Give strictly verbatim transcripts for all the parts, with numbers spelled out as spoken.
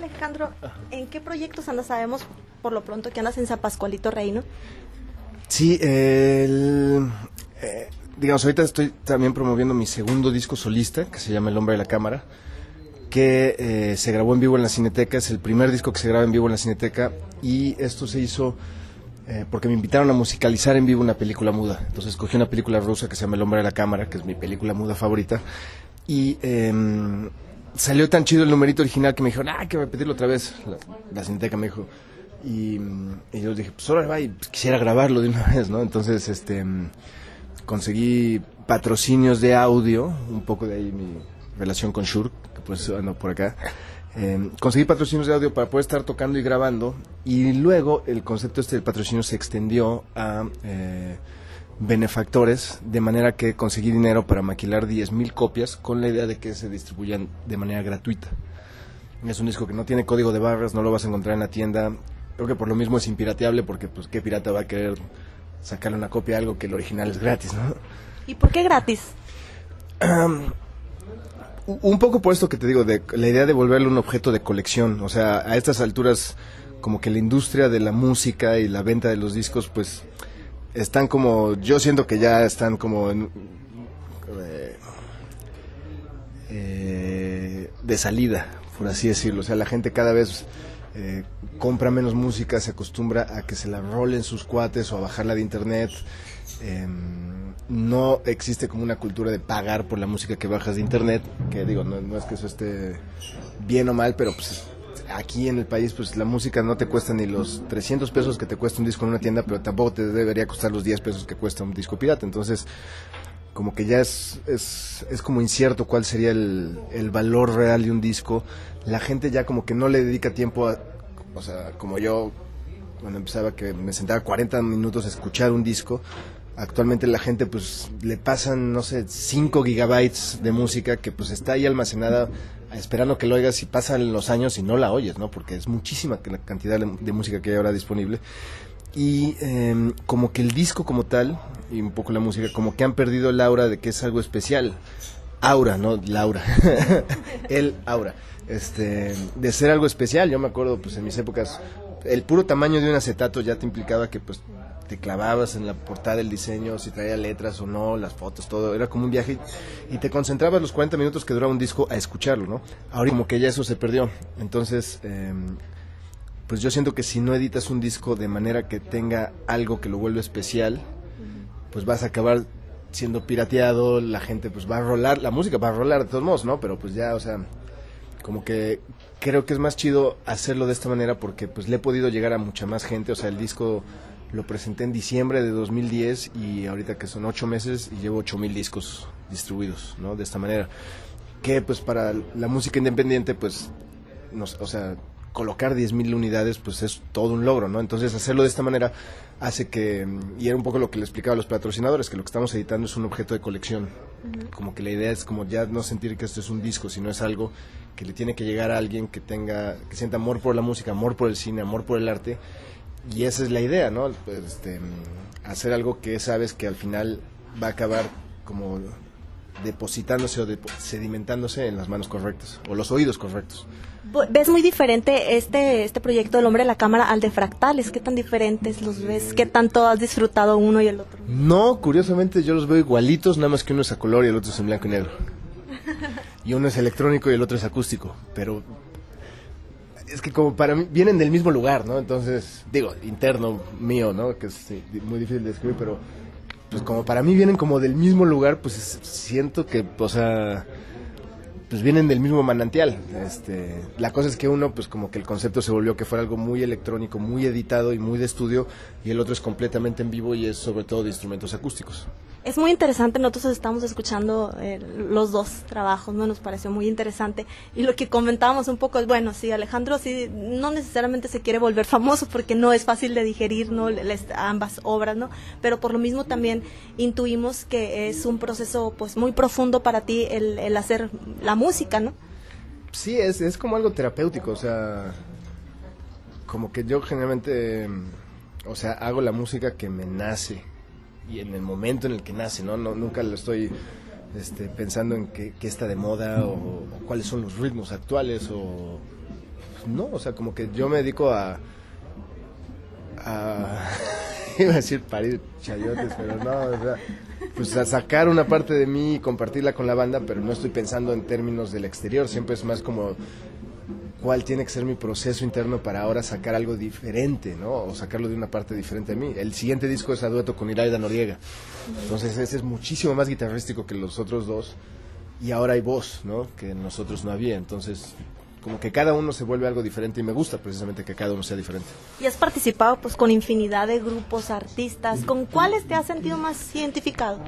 Alejandro, ¿en qué proyectos andas? Sabemos por lo pronto que andas en San Pascualito Rey, ¿no? Sí, el, eh, digamos, ahorita estoy también promoviendo mi segundo disco solista, que se llama El Hombre de la Cámara, que eh, se grabó en vivo en la Cineteca, es el primer disco que se graba en vivo en la Cineteca, y esto se hizo eh, porque me invitaron a musicalizar en vivo una película muda. Entonces escogí una película rusa que se llama El Hombre de la Cámara, que es mi película muda favorita, y eh, salió tan chido el numerito original que me dijeron, ah, hay que repetirlo otra vez. La, la Cineteca me dijo, y, y yo dije, pues ahora va, y pues, quisiera grabarlo de una vez, ¿no? Entonces, este, conseguí patrocinios de audio, un poco de ahí mi relación con Shure, que pues ando por acá. Eh, conseguí patrocinios de audio para poder estar tocando y grabando, y luego el concepto este del patrocinio se extendió a eh, benefactores, de manera que conseguí dinero para maquilar diez mil copias con la idea de que se distribuyan de manera gratuita. Es un disco que no tiene código de barras, no lo vas a encontrar en la tienda. Creo que por lo mismo es impirateable, porque pues qué pirata va a querer sacarle una copia a algo que el original es gratis, ¿no? ¿Y por qué gratis? Um, un poco por esto que te digo, de la idea de volverlo un objeto de colección. O sea, a estas alturas, como que la industria de la música y la venta de los discos, pues, están como, yo siento que ya están como en, eh, eh, de salida, por así decirlo. O sea, la gente cada vez eh, compra menos música, se acostumbra a que se la rolen sus cuates o a bajarla de internet. Eh, no existe como una cultura de pagar por la música que bajas de internet, que digo, no, no es que eso esté bien o mal, pero pues aquí en el país pues la música no te cuesta ni los trescientos pesos que te cuesta un disco en una tienda, pero tampoco te debería costar los diez pesos que cuesta un disco pirata. Entonces como que ya es, es, es como incierto cuál sería el, el valor real de un disco. La gente ya como que no le dedica tiempo a, o sea, como yo cuando empezaba, que me sentaba cuarenta minutos a escuchar un disco. Actualmente la gente pues le pasan, no sé, cinco gigabytes de música que pues está ahí almacenada esperando que lo oigas, y pasan los años y no la oyes, ¿no? Porque es muchísima la cantidad de música que hay ahora disponible. Y eh, como que el disco como tal, y un poco la música, como que han perdido el aura de que es algo especial. Aura, no Laura. El aura. Este, de ser algo especial. Yo me acuerdo pues en mis épocas, el puro tamaño de un acetato ya te implicaba que pues te clavabas en la portada del diseño, si traía letras o no, las fotos, todo, era como un viaje, y te concentrabas los cuarenta minutos que duraba un disco a escucharlo, ¿no? Ahora como que ya eso se perdió. Entonces eh, pues yo siento que si no editas un disco de manera que tenga algo que lo vuelva especial, pues vas a acabar siendo pirateado, la gente pues va a rolar, la música va a rolar de todos modos, ¿no? Pero pues ya, o sea, como que creo que es más chido hacerlo de esta manera, porque pues le he podido llegar a mucha más gente. O sea, el disco lo presenté en diciembre de dos mil diez y ahorita que son ocho meses y llevo ocho mil discos distribuidos, ¿no? De esta manera, que pues para la música independiente, pues, no, o sea, colocar diez mil unidades, pues es todo un logro, ¿no? Entonces hacerlo de esta manera hace que, y era un poco lo que le explicaba a los patrocinadores, que lo que estamos editando es un objeto de colección. Uh-huh. Como que la idea es como ya no sentir que esto es un disco, sino es algo que le tiene que llegar a alguien que tenga, que sienta amor por la música, amor por el cine, amor por el arte. Y esa es la idea, ¿no? Pues, este, hacer algo que sabes que al final va a acabar como depositándose o de, sedimentándose en las manos correctas o los oídos correctos. ¿Ves muy diferente este este proyecto del Hombre de la Cámara al de Fractales? ¿Qué tan diferentes los ves? ¿Qué tanto has disfrutado uno y el otro? No, curiosamente yo los veo igualitos, nada más que uno es a color y el otro es en blanco y negro. Y uno es electrónico y el otro es acústico, pero es que como para mí vienen del mismo lugar, ¿no? Entonces, digo, interno mío, ¿no? Que es sí, muy difícil de describir, pero pues como para mí vienen como del mismo lugar, pues es, siento que, o sea, pues vienen del mismo manantial. Este, la cosa es que uno, pues como que el concepto se volvió que fuera algo muy electrónico, muy editado y muy de estudio, y el otro es completamente en vivo y es sobre todo de instrumentos acústicos. Es muy interesante, nosotros estamos escuchando eh, los dos trabajos, ¿no? Nos pareció muy interesante, y lo que comentábamos un poco es, bueno, sí, Alejandro sí, no necesariamente se quiere volver famoso porque no es fácil de digerir, ¿no? Les, ambas obras, ¿no? Pero por lo mismo también intuimos que es un proceso pues muy profundo para ti el, el hacer la música, ¿no? Sí, es, es como algo terapéutico, o sea, como que yo generalmente, o sea, hago la música que me nace y en el momento en el que nace, ¿no? no nunca lo estoy este, pensando en qué, qué está de moda o, o cuáles son los ritmos actuales o no, o sea, como que yo me dedico a... a iba a decir parir chayotes, pero no, o sea, pues a sacar una parte de mí y compartirla con la banda, pero no estoy pensando en términos del exterior, siempre es más como cuál tiene que ser mi proceso interno para ahora sacar algo diferente, ¿no? O sacarlo de una parte diferente de mí. El siguiente disco es a dueto con Iraida Noriega, entonces ese es muchísimo más guitarrístico que los otros dos, y ahora hay voz, ¿no? Que en nosotros no había, entonces como que cada uno se vuelve algo diferente y me gusta precisamente que cada uno sea diferente. Y has participado pues con infinidad de grupos, artistas, ¿con cuáles te has sentido más identificado?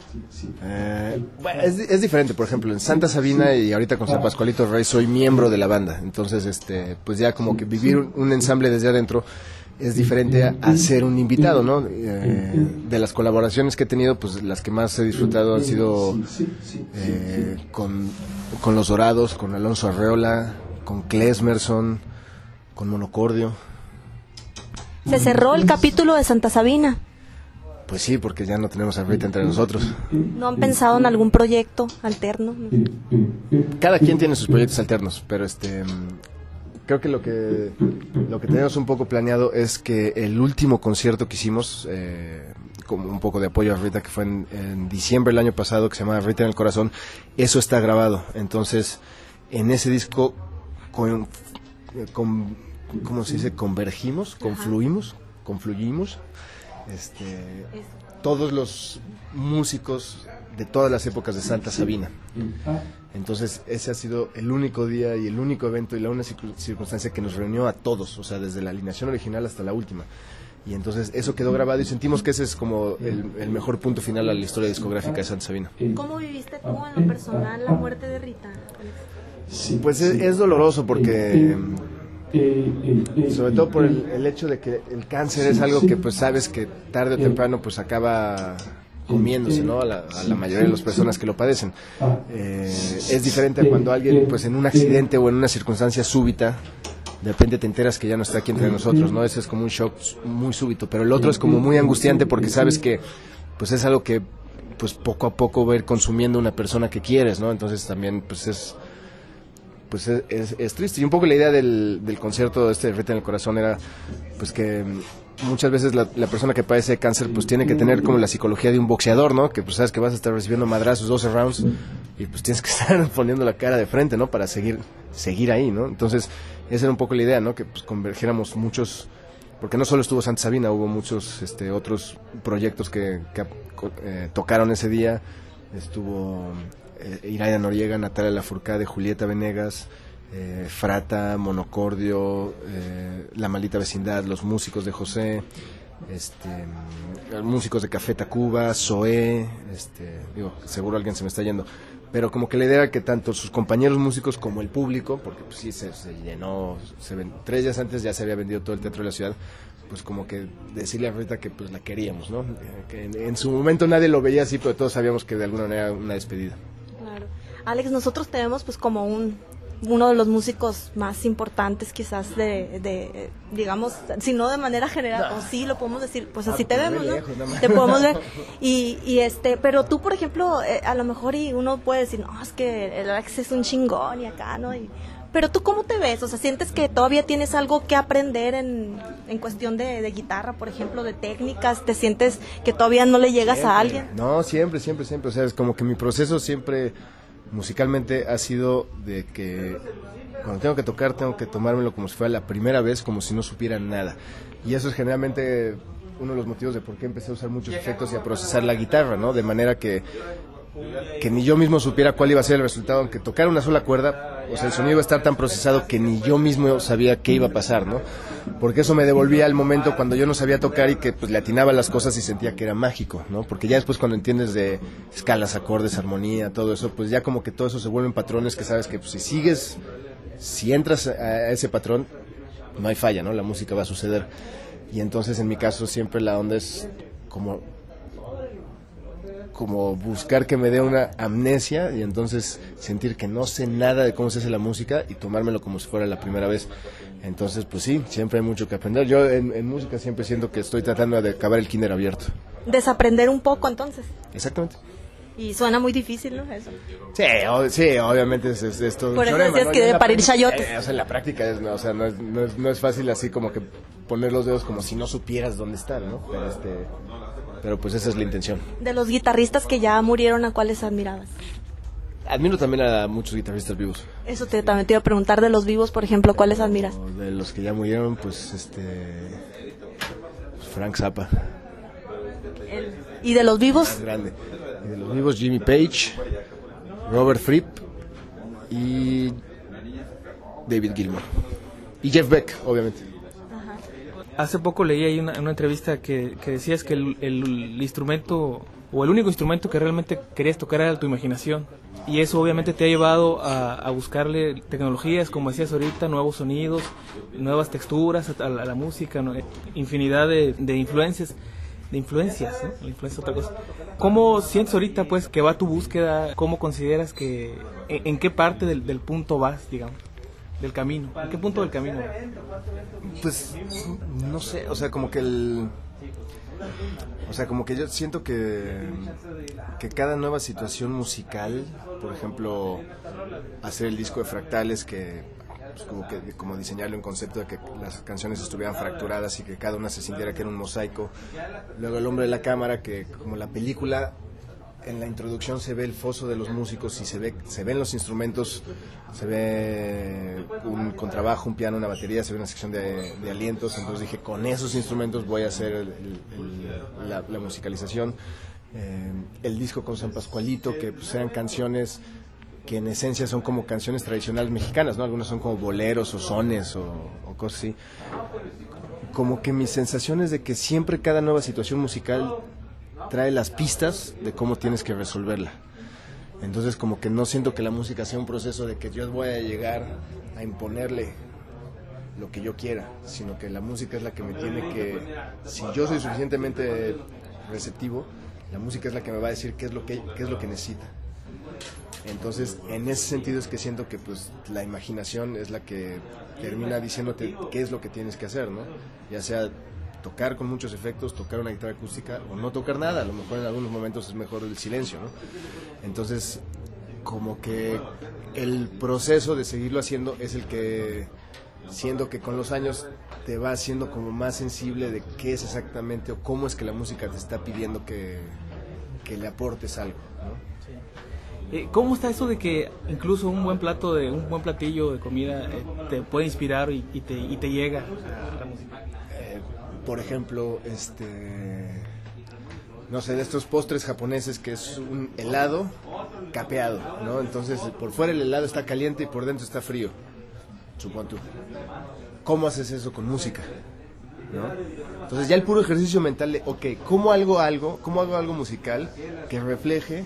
Eh, bueno, es, es diferente, por ejemplo, en Santa Sabina y ahorita con San Pascualito Rey soy miembro de la banda, entonces este pues ya como que vivir un, un ensamble desde adentro es diferente a, a ser un invitado, ¿no? Eh, de las colaboraciones que he tenido, pues las que más he disfrutado han sido eh, con, con Los Dorados, con Alonso Arreola, con Klesmerson, con Monocordio. Se cerró el capítulo de Santa Sabina. Pues sí, porque ya no tenemos a Rita entre nosotros. ¿No han pensado en algún proyecto alterno? Cada quien tiene sus proyectos alternos, pero este creo que lo que lo que tenemos un poco planeado es que el último concierto que hicimos, eh, como un poco de apoyo a Rita, que fue en, en diciembre del año pasado, que se llama Rita en el Corazón, eso está grabado. Entonces, en ese disco con, con ¿cómo se dice? Convergimos, confluimos, confluimos, este, todos los músicos de todas las épocas de Santa Sabina. Entonces ese ha sido el único día y el único evento y la única circunstancia que nos reunió a todos, o sea, desde la alineación original hasta la última. Y entonces eso quedó grabado y sentimos que ese es como el, el mejor punto final a la historia discográfica de Santa Sabina. ¿Cómo viviste tú en lo personal la muerte de Rita? Pues es, es doloroso porque, sobre todo por el, el hecho de que el cáncer es algo que pues sabes que tarde o temprano pues acaba comiéndose, ¿no? a, la, a la mayoría de las personas que lo padecen. Eh, es diferente a cuando alguien pues en un accidente o en una circunstancia súbita de repente te enteras que ya no está aquí entre nosotros, ¿no? Ese es como un shock muy súbito, pero el otro es como muy angustiante porque sabes que pues es algo que pues poco a poco va a ir consumiendo una persona que quieres, ¿no? Entonces también pues es pues es, es, es triste. Y un poco la idea del, del concierto este de Rita en el Corazón era pues que muchas veces la, la persona que padece cáncer pues tiene que tener como la psicología de un boxeador, ¿no? Que pues sabes que vas a estar recibiendo madrazos doce rounds y pues tienes que estar poniendo la cara de frente, ¿no? Para seguir seguir ahí, ¿no? Entonces esa era un poco la idea, ¿no? Que pues convergiéramos muchos, porque no solo estuvo Santa Sabina, hubo muchos este otros proyectos que, que eh, tocaron ese día. Estuvo eh, Iraida Noriega, Natalia Lafourcade, Julieta Venegas, eh, Frata, Monocordio, eh, La Maldita Vecindad, los músicos de José, este, los músicos de Café Tacuba, Zoé, este, digo, seguro alguien se me está yendo, pero como que la idea era que tanto sus compañeros músicos como el público, porque pues sí se, se llenó, se ven, tres días antes ya se había vendido todo el teatro de la ciudad, pues como que decirle a Rita que pues la queríamos, ¿no? Que en, en su momento nadie lo veía así, pero todos sabíamos que de alguna manera era una despedida. Claro. Alex, nosotros tenemos pues como un uno de los músicos más importantes quizás de, de digamos, si no de manera general, no. O sí lo podemos decir, pues así ah, te vemos, ¿no? Lejos, te podemos ver. Y, y este, pero tú, por ejemplo, eh, a lo mejor y uno puede decir, no, es que el Alex es un chingón y acá, ¿no? Y, pero tú, ¿cómo te ves? O sea, ¿sientes que todavía tienes algo que aprender en, en cuestión de, de guitarra, por ejemplo, de técnicas? ¿Te sientes que todavía no le llegas siempre. a alguien? No, siempre, siempre, siempre. O sea, es como que mi proceso siempre musicalmente ha sido de que cuando tengo que tocar tengo que tomármelo como si fuera la primera vez, como si no supiera nada. Y eso es generalmente uno de los motivos de por qué empecé a usar muchos efectos y a procesar la guitarra, ¿no? De manera que que ni yo mismo supiera cuál iba a ser el resultado, aunque tocara una sola cuerda, o sea, el sonido iba a estar tan procesado que ni yo mismo sabía qué iba a pasar, ¿no? Porque eso me devolvía al momento cuando yo no sabía tocar y que pues le atinaba las cosas y sentía que era mágico, ¿no? Porque ya después cuando entiendes de escalas, acordes, armonía, todo eso, pues ya como que todo eso se vuelven patrones que sabes que pues, si sigues, si entras a ese patrón, no hay falla, ¿no? La música va a suceder. Y entonces en mi caso siempre la onda es como como buscar que me dé una amnesia y entonces sentir que no sé nada de cómo se hace la música y tomármelo como si fuera la primera vez. Entonces, pues sí, siempre hay mucho que aprender. Yo en, en música siempre siento que estoy tratando de acabar el kinder abierto. Desaprender un poco, entonces. Exactamente. Y suena muy difícil, ¿no? Eso. Sí, o, sí, obviamente es, es, es todo Por un eso teorema, decías ¿no? que Y en debe la parir práctica, chayotes. eh, o sea, en la práctica es, no, o sea, no es, no, es, no es fácil así como que poner los dedos como si no supieras dónde están, ¿no? Pero, este, pero pues esa es la intención. De los guitarristas que ya murieron, ¿a cuáles admirabas? Admiro también a muchos guitarristas vivos. Eso te, también te iba a preguntar, de los vivos, por ejemplo, ¿cuáles admiras? De los que ya murieron, pues este pues Frank Zappa. El, ¿Y de los vivos? Más grande. Y de los vivos, Jimmy Page, Robert Fripp y David Gilmour. Y Jeff Beck, obviamente. Hace poco leí ahí una, una entrevista que, que decías que el, el, el instrumento, o el único instrumento que realmente querías tocar era tu imaginación. Y eso obviamente te ha llevado a, a buscarle tecnologías, como decías ahorita, nuevos sonidos, nuevas texturas a la, a la música, ¿no? Infinidad de, de influencias. de influencias, ¿no? La influencia es otra cosa. ¿Cómo sientes ahorita, pues, que va tu búsqueda? ¿Cómo consideras que, en, en qué parte del, del punto vas, digamos, del camino? ¿En qué punto del camino? Pues, no sé, o sea, como que el... O sea, como que yo siento que, que cada nueva situación musical, por ejemplo, hacer el disco de Fractales, que... Pues como, que, como diseñarle un concepto de que las canciones estuvieran fracturadas y que cada una se sintiera que era un mosaico. Luego El hombre de la cámara, que como la película, en la introducción se ve el foso de los músicos y se ve se ven los instrumentos, se ve un contrabajo, un piano, una batería, se ve una sección de, de alientos. Entonces dije, con esos instrumentos voy a hacer el, el, la, la musicalización. Eh, el disco con San Pascualito, que pues eran canciones que en esencia son como canciones tradicionales mexicanas, ¿no? Algunas son como boleros o sones o, o cosas así. Como que mi sensación es de que siempre cada nueva situación musical trae las pistas de cómo tienes que resolverla. Entonces como que no siento que la música sea un proceso de que yo voy a llegar a imponerle lo que yo quiera, sino que la música es la que me tiene que... Si yo soy suficientemente receptivo, la música es la que me va a decir qué es lo que, qué es lo que necesita. Entonces, en ese sentido es que siento que pues la imaginación es la que termina diciéndote qué es lo que tienes que hacer, ¿no? Ya sea tocar con muchos efectos, tocar una guitarra acústica o no tocar nada. A lo mejor en algunos momentos es mejor el silencio, ¿no? Entonces, como que el proceso de seguirlo haciendo es el que, siendo que con los años te va haciendo como más sensible de qué es exactamente o cómo es que la música te está pidiendo que, que le aportes algo, ¿no? ¿Cómo está eso de que incluso un buen plato, de un buen platillo de comida eh, te puede inspirar y, y, te, y te llega a la música? Eh, por ejemplo, este, no sé, de estos postres japoneses que es un helado capeado, ¿no? Entonces, por fuera el helado está caliente y por dentro está frío, supongo tú. ¿Cómo haces eso con música? ¿No? Entonces ya el puro ejercicio mental de, ok, ¿cómo hago algo, cómo hago algo musical que refleje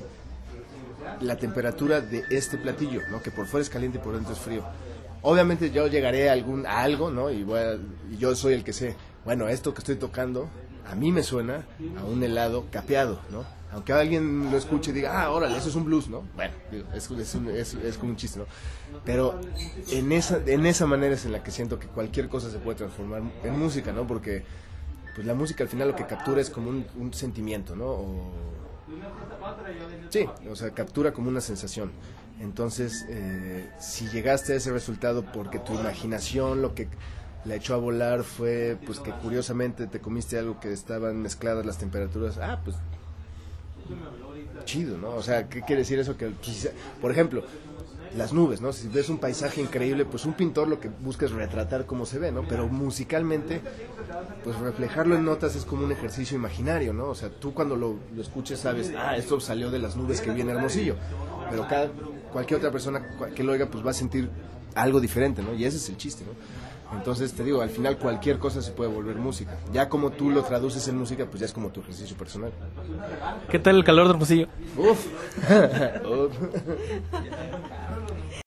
la temperatura de este platillo, ¿no? Que por fuera es caliente y por dentro es frío? Obviamente yo llegaré a, algún, a algo, ¿no? Y, voy a, y yo soy el que sé, bueno, esto que estoy tocando a mí me suena a un helado capeado, ¿no? Aunque alguien lo escuche y diga, ah, órale, eso es un blues, ¿no? Bueno, es, es, un, es, es como un chiste, ¿no? Pero en esa, en esa manera es en la que siento que cualquier cosa se puede transformar en música, ¿no? Porque pues la música al final lo que captura es como un, un sentimiento, ¿no? O, sí, o sea, captura como una sensación. Entonces, eh, si llegaste a ese resultado porque tu imaginación lo que la echó a volar fue, pues que curiosamente te comiste algo que estaban mezcladas las temperaturas, ah, pues chido, ¿no? O sea, ¿qué quiere decir eso? Que, pues, por ejemplo, las nubes, ¿no? Si ves un paisaje increíble, pues un pintor lo que busca es retratar cómo se ve, ¿no? Pero musicalmente, pues reflejarlo en notas es como un ejercicio imaginario, ¿no? O sea, tú cuando lo, lo escuches sabes, ah, esto salió de las nubes que vi en Hermosillo, pero cada, cualquier otra persona que lo oiga, pues va a sentir algo diferente, ¿no? Y ese es el chiste, ¿no? Entonces, te digo, al final cualquier cosa se puede volver música. Ya como tú lo traduces en música, pues ya es como tu ejercicio personal. ¿Qué tal el calor de Hermosillo? Uf. Uf.